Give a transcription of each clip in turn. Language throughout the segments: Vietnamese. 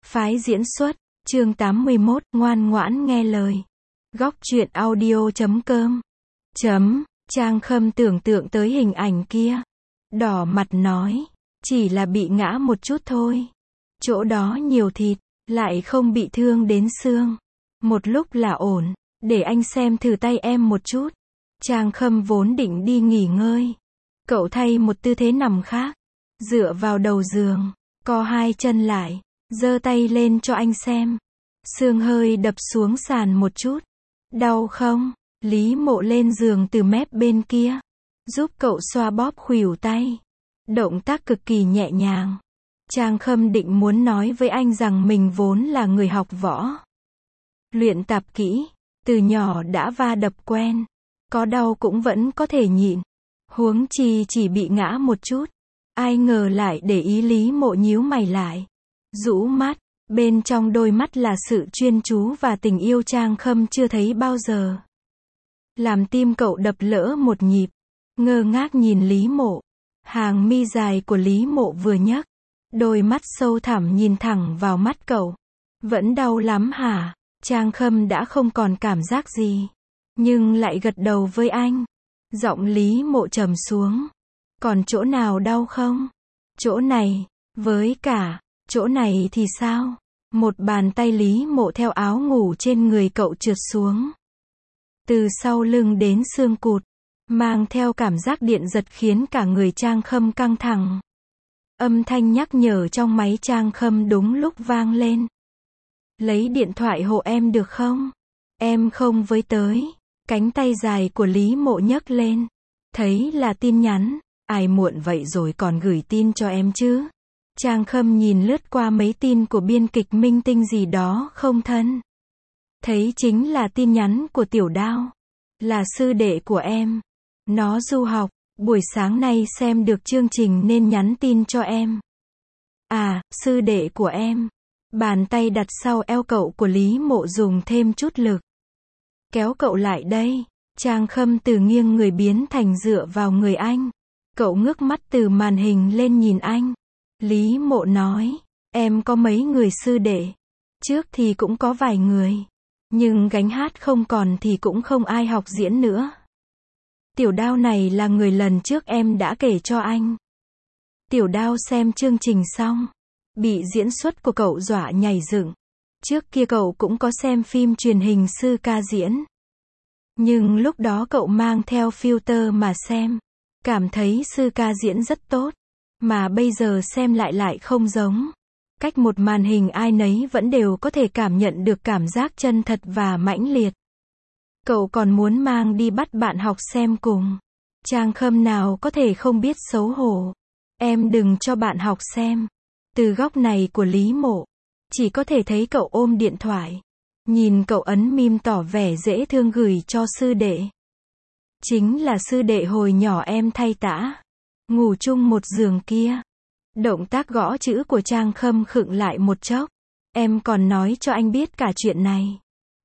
Phái diễn xuất, chương 81, ngoan ngoãn nghe lời. Góc truyện audio.com. Trang Khâm tưởng tượng tới hình ảnh kia. Đỏ mặt nói, chỉ là bị ngã một chút thôi. Chỗ đó nhiều thịt, lại không bị thương đến xương. Một lúc là ổn, để anh xem thử tay em một chút. Trang Khâm vốn định đi nghỉ ngơi. Cậu thay một tư thế nằm khác, dựa vào đầu giường, co hai chân lại, giơ tay lên cho anh xem. Xương hơi đập xuống sàn một chút. Đau không? Lý Mộ lên giường từ mép bên kia, giúp cậu xoa bóp khuỷu tay. Động tác cực kỳ nhẹ nhàng. Trang Khâm định muốn nói với anh rằng mình vốn là người học võ, luyện tập kỹ, từ nhỏ đã va đập quen, có đau cũng vẫn có thể nhịn. Huống chi chỉ bị ngã một chút. Ai ngờ lại để ý. Lý Mộ nhíu mày lại, rũ mắt, bên trong đôi mắt là sự chuyên chú và tình yêu Trang Khâm chưa thấy bao giờ. Làm tim cậu đập lỡ một nhịp, ngơ ngác nhìn Lý Mộ. Hàng mi dài của Lý Mộ vừa nhấc, đôi mắt sâu thẳm nhìn thẳng vào mắt cậu. Vẫn đau lắm hả? Trang Khâm đã không còn cảm giác gì, nhưng lại gật đầu với anh. Giọng Lý Mộ trầm xuống. Còn chỗ nào đau không? Chỗ này, với cả, chỗ này thì sao? Một bàn tay Lý Mộ theo áo ngủ trên người cậu trượt xuống, từ sau lưng đến xương cụt, mang theo cảm giác điện giật khiến cả người Trang Khâm căng thẳng. Âm thanh nhắc nhở trong máy Trang Khâm đúng lúc vang lên. Lấy điện thoại hộ em được không? Em không với tới. Cánh tay dài của Lý Mộ nhấc lên. Thấy là tin nhắn. Ai muộn vậy rồi còn gửi tin cho em chứ? Trang Khâm nhìn lướt qua mấy tin của biên kịch minh tinh gì đó không thân. Thấy chính là tin nhắn của Tiểu Đao. Là sư đệ của em. Nó du học, buổi sáng nay xem được chương trình nên nhắn tin cho em. À, sư đệ của em. Bàn tay đặt sau eo cậu của Lý Mộ dùng thêm chút lực, kéo cậu lại đây. Trang Khâm từ nghiêng người biến thành dựa vào người anh. Cậu ngước mắt từ màn hình lên nhìn anh. Lý Mộ nói, em có mấy người sư đệ? Trước thì cũng có vài người, nhưng gánh hát không còn thì cũng không ai học diễn nữa. Tiểu Đao này là người lần trước em đã kể cho anh. Tiểu Đao xem chương trình xong, bị diễn xuất của cậu dọa nhảy dựng. Trước kia cậu cũng có xem phim truyền hình Sư Ca diễn, nhưng lúc đó cậu mang theo filter mà xem, cảm thấy Sư Ca diễn rất tốt, mà bây giờ xem lại không giống. Cách một màn hình ai nấy vẫn đều có thể cảm nhận được cảm giác chân thật và mãnh liệt. Cậu còn muốn mang đi bắt bạn học xem cùng. Trang Khâm nào có thể không biết xấu hổ. Em đừng cho bạn học xem. Từ góc này của Lý Mộ, chỉ có thể thấy cậu ôm điện thoại, nhìn cậu ấn meme tỏ vẻ dễ thương gửi cho sư đệ. Chính là sư đệ hồi nhỏ em thay tã, ngủ chung một giường kia. Động tác gõ chữ của Trang Khâm khựng lại một chốc. Em còn nói cho anh biết cả chuyện này.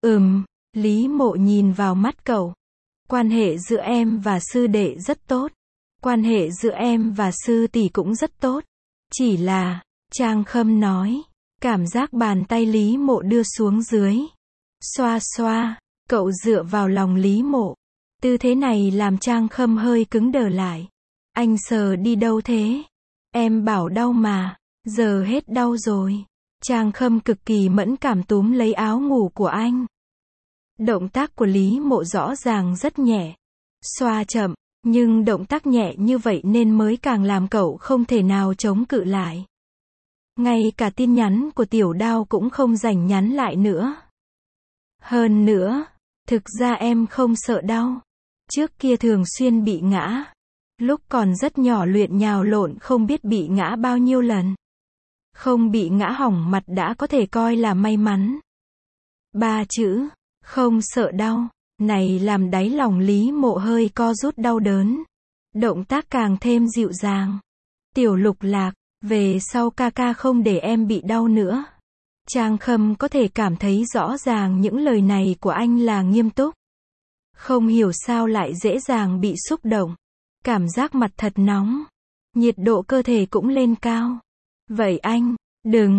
Lý Mộ nhìn vào mắt cậu. Quan hệ giữa em và sư đệ rất tốt. Quan hệ giữa em và sư tỷ cũng rất tốt. Chỉ là, Trang Khâm nói, cảm giác bàn tay Lý Mộ đưa xuống dưới. Xoa xoa, cậu dựa vào lòng Lý Mộ. Tư thế này làm Trang Khâm hơi cứng đờ lại. Anh sờ đi đâu thế? Em bảo đau mà, giờ hết đau rồi. Trang Khâm cực kỳ mẫn cảm túm lấy áo ngủ của anh. Động tác của Lý Mộ rõ ràng rất nhẹ, xoa chậm, nhưng động tác nhẹ như vậy nên mới càng làm cậu không thể nào chống cự lại. Ngay cả tin nhắn của Tiểu Đao cũng không rảnh nhắn lại nữa. Hơn nữa, thực ra em không sợ đau. Trước kia thường xuyên bị ngã. Lúc còn rất nhỏ luyện nhào lộn không biết bị ngã bao nhiêu lần. Không bị ngã hỏng mặt đã có thể coi là may mắn. 3 chữ, không sợ đau, này làm đáy lòng Lý Mộ hơi co rút đau đớn. Động tác càng thêm dịu dàng. Tiểu Lục Lạc, về sau ca ca không để em bị đau nữa. Trang Khâm có thể cảm thấy rõ ràng những lời này của anh là nghiêm túc. Không hiểu sao lại dễ dàng bị xúc động. Cảm giác mặt thật nóng. Nhiệt độ cơ thể cũng lên cao. Vậy anh, đừng,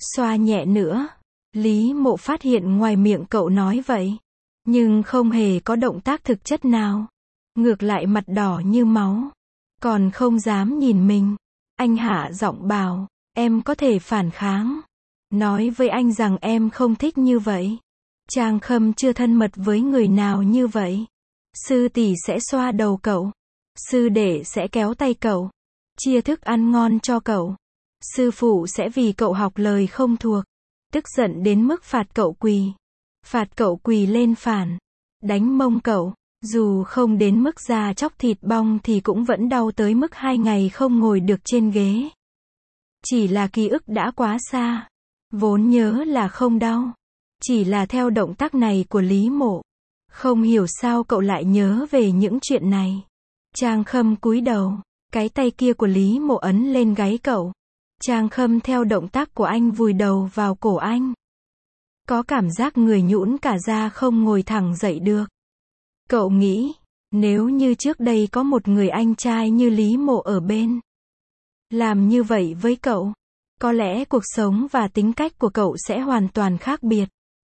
xoa nhẹ nữa. Lý Mộ phát hiện ngoài miệng cậu nói vậy, nhưng không hề có động tác thực chất nào. Ngược lại mặt đỏ như máu, còn không dám nhìn mình. Anh hạ giọng bảo, em có thể phản kháng. Nói với anh rằng em không thích như vậy. Trang Khâm chưa thân mật với người nào như vậy. Sư tỷ sẽ xoa đầu cậu. Sư đệ sẽ kéo tay cậu. Chia thức ăn ngon cho cậu. Sư phụ sẽ vì cậu học lời không thuộc. Tức giận đến mức phạt cậu quỳ. Phạt cậu quỳ lên phản. Đánh mông cậu. Dù không đến mức da chóc thịt bong thì cũng vẫn đau tới mức 2 ngày không ngồi được trên ghế. Chỉ là ký ức đã quá xa. Vốn nhớ là không đau. Chỉ là theo động tác này của Lý Mộ. Không hiểu sao cậu lại nhớ về những chuyện này. Trang Khâm cúi đầu. Cái tay kia của Lý Mộ ấn lên gáy cậu. Trang Khâm theo động tác của anh vùi đầu vào cổ anh. Có cảm giác người nhũn cả ra không ngồi thẳng dậy được. Cậu nghĩ, nếu như trước đây có một người anh trai như Lý Mộ ở bên, làm như vậy với cậu, có lẽ cuộc sống và tính cách của cậu sẽ hoàn toàn khác biệt.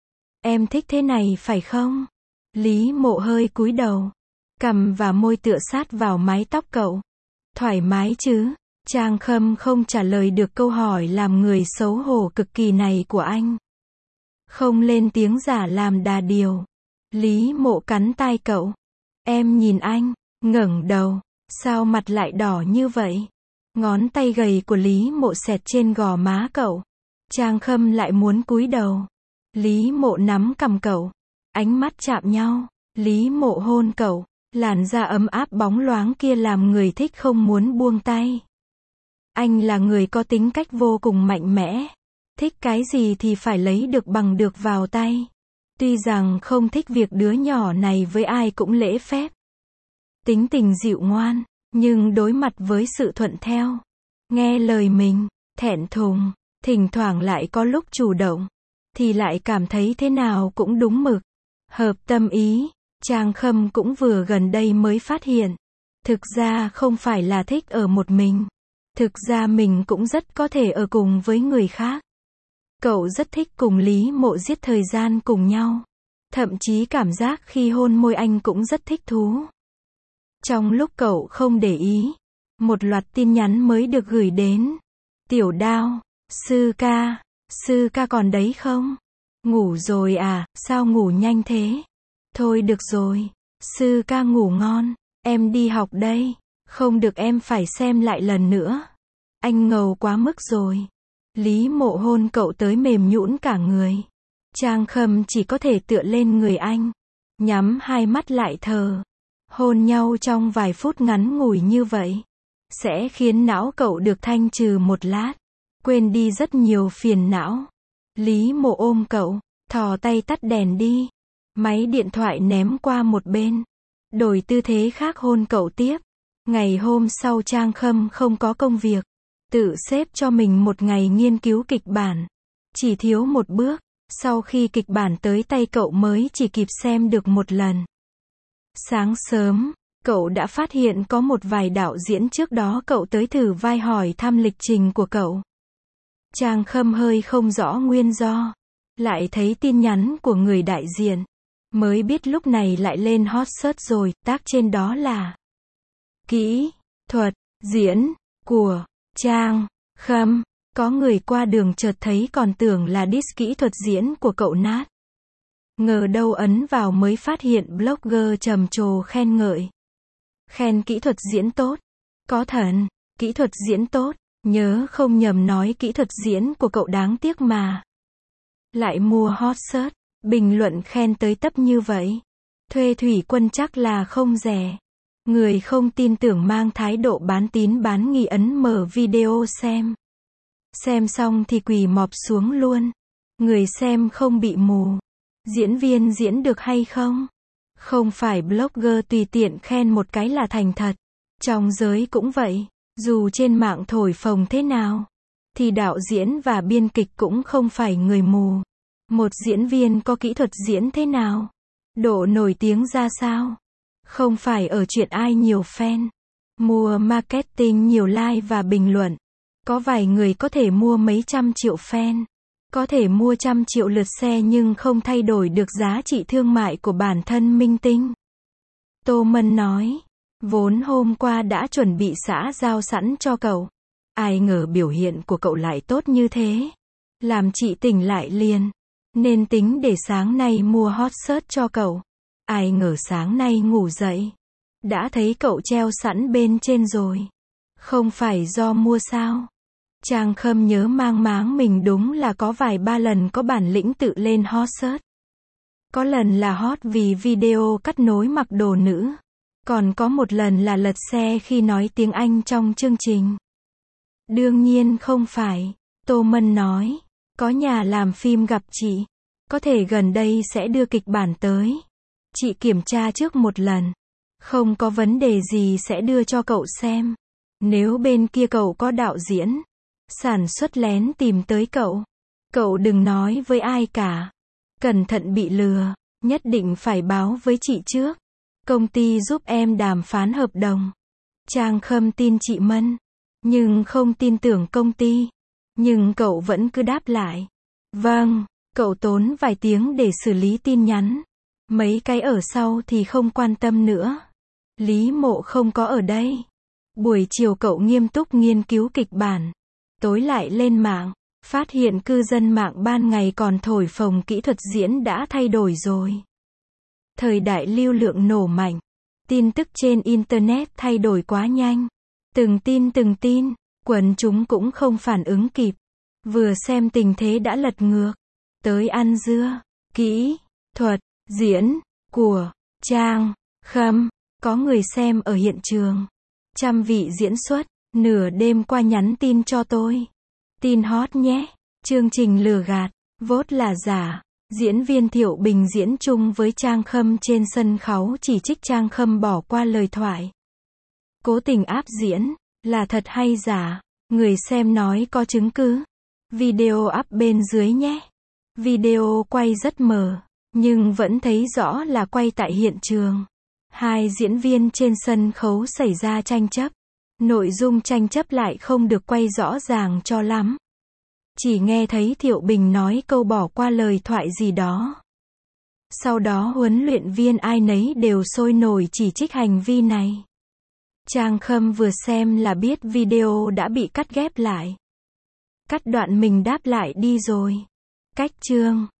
Em thích thế này phải không? Lý Mộ hơi cúi đầu, cằm và môi tựa sát vào mái tóc cậu. Thoải mái chứ? Trang Khâm không trả lời được câu hỏi làm người xấu hổ cực kỳ này của anh. Không lên tiếng giả làm đà điều. Lý Mộ cắn tai cậu. Em nhìn anh, ngẩng đầu. Sao mặt lại đỏ như vậy? Ngón tay gầy của Lý Mộ xẹt trên gò má cậu. Trang Khâm lại muốn cúi đầu. Lý Mộ nắm cằm cậu. Ánh mắt chạm nhau. Lý Mộ hôn cậu. Làn da ấm áp bóng loáng kia làm người thích không muốn buông tay. Anh là người có tính cách vô cùng mạnh mẽ. Thích cái gì thì phải lấy được bằng được vào tay. Tuy rằng không thích việc đứa nhỏ này với ai cũng lễ phép. Tính tình dịu ngoan, nhưng đối mặt với sự thuận theo, nghe lời mình, thẹn thùng, thỉnh thoảng lại có lúc chủ động, thì lại cảm thấy thế nào cũng đúng mực, hợp tâm ý. Trang Khâm cũng vừa gần đây mới phát hiện, thực ra không phải là thích ở một mình, thực ra mình cũng rất có thể ở cùng với người khác. Cậu rất thích cùng Lý Mộ giết thời gian cùng nhau. Thậm chí cảm giác khi hôn môi anh cũng rất thích thú. Trong lúc cậu không để ý, một loạt tin nhắn mới được gửi đến. Tiểu Đao, sư ca còn đấy không? Ngủ rồi à, sao ngủ nhanh thế? Thôi được rồi, sư ca ngủ ngon, em đi học đây. Không được em phải xem lại lần nữa. Anh ngầu quá mức rồi. Lý Mộ hôn cậu tới mềm nhũn cả người. Trang Khâm chỉ có thể tựa lên người anh, nhắm hai mắt lại thờ. Hôn nhau trong vài phút ngắn ngủi như vậy, sẽ khiến não cậu được thanh trừ một lát, quên đi rất nhiều phiền não. Lý Mộ ôm cậu, thò tay tắt đèn đi. Máy điện thoại ném qua một bên. Đổi tư thế khác hôn cậu tiếp. Ngày hôm sau Trang Khâm không có công việc. Tự xếp cho mình một ngày nghiên cứu kịch bản. Chỉ thiếu một bước. Sau khi kịch bản tới tay cậu mới chỉ kịp xem được một lần. Sáng sớm, cậu đã phát hiện có một vài đạo diễn trước đó cậu tới thử vai hỏi thăm lịch trình của cậu. Trang Khâm hơi không rõ nguyên do. Lại thấy tin nhắn của người đại diện. Mới biết lúc này lại lên hot search rồi, tag trên đó là kỹ thuật diễn của Trang Khâm. Có người qua đường chợt thấy còn tưởng là diss kỹ thuật diễn của cậu nát. Ngờ đâu ấn vào mới phát hiện blogger trầm trồ khen ngợi. Khen kỹ thuật diễn tốt. Có thần, kỹ thuật diễn tốt, nhớ không nhầm nói kỹ thuật diễn của cậu đáng tiếc mà. Lại mua hot search, bình luận khen tới tấp như vậy. Thuê thủy quân chắc là không rẻ. Người không tin tưởng mang thái độ bán tín bán nghi ấn mở video xem. Xem xong thì quỳ mọp xuống luôn. Người xem không bị mù. Diễn viên diễn được hay không? Không phải blogger tùy tiện khen một cái là thành thật. Trong giới cũng vậy. Dù trên mạng thổi phồng thế nào, thì đạo diễn và biên kịch cũng không phải người mù. Một diễn viên có kỹ thuật diễn thế nào? Độ nổi tiếng ra sao? Không phải ở chuyện ai nhiều fan. Mua marketing nhiều like và bình luận. Có vài người có thể mua mấy trăm triệu fan. Có thể mua trăm triệu lượt xe nhưng không thay đổi được giá trị thương mại của bản thân minh tinh. Tô Mân nói, vốn hôm qua đã chuẩn bị xã giao sẵn cho cậu. Ai ngờ biểu hiện của cậu lại tốt như thế. Làm chị tỉnh lại liền. Nên tính để sáng nay mua hot search cho cậu. Ai ngờ sáng nay ngủ dậy. Đã thấy cậu treo sẵn bên trên rồi. Không phải do mua sao? Trang Khâm nhớ mang máng mình đúng là có vài ba lần có bản lĩnh tự lên hot search. Có lần là hot vì video cắt nối mặc đồ nữ. Còn có một lần là lật xe khi nói tiếng Anh trong chương trình. Đương nhiên không phải. Tô Mân nói. Có nhà làm phim gặp chị. Có thể gần đây sẽ đưa kịch bản tới. Chị kiểm tra trước một lần. Không có vấn đề gì sẽ đưa cho cậu xem. Nếu bên kia cậu có đạo diễn, sản xuất lén tìm tới cậu. Cậu đừng nói với ai cả. Cẩn thận bị lừa. Nhất định phải báo với chị trước. Công ty giúp em đàm phán hợp đồng. Trang Khâm tin chị Mân. Nhưng không tin tưởng công ty. Nhưng cậu vẫn cứ đáp lại. Vâng, cậu tốn vài tiếng để xử lý tin nhắn. Mấy cái ở sau thì không quan tâm nữa. Lý Mộ không có ở đây. Buổi chiều cậu nghiêm túc nghiên cứu kịch bản. Tối lại lên mạng. Phát hiện cư dân mạng ban ngày còn thổi phồng kỹ thuật diễn đã thay đổi rồi. Thời đại lưu lượng nổ mạnh. Tin tức trên Internet thay đổi quá nhanh. Từng tin, quần chúng cũng không phản ứng kịp. Vừa xem tình thế đã lật ngược. Tới ăn dưa. Kỹ thuật diễn của Trang Khâm. Có người xem ở hiện trường. Trăm vị diễn xuất. Nửa đêm qua nhắn tin cho tôi. Tin hot nhé. Chương trình lừa gạt. Vốt là giả. Diễn viên Thiệu Bình diễn chung với Trang Khâm trên sân khấu chỉ trích Trang Khâm bỏ qua lời thoại. Cố tình áp diễn. Là thật hay giả? Người xem nói có chứng cứ. Video up bên dưới nhé. Video quay rất mờ. Nhưng vẫn thấy rõ là quay tại hiện trường. Hai diễn viên trên sân khấu xảy ra tranh chấp. Nội dung tranh chấp lại không được quay rõ ràng cho lắm. Chỉ nghe thấy Thiệu Bình nói câu bỏ qua lời thoại gì đó. Sau đó huấn luyện viên ai nấy đều sôi nổi chỉ trích hành vi này. Trang Khâm vừa xem là biết video đã bị cắt ghép lại. Cắt đoạn mình đáp lại đi rồi. Cách chương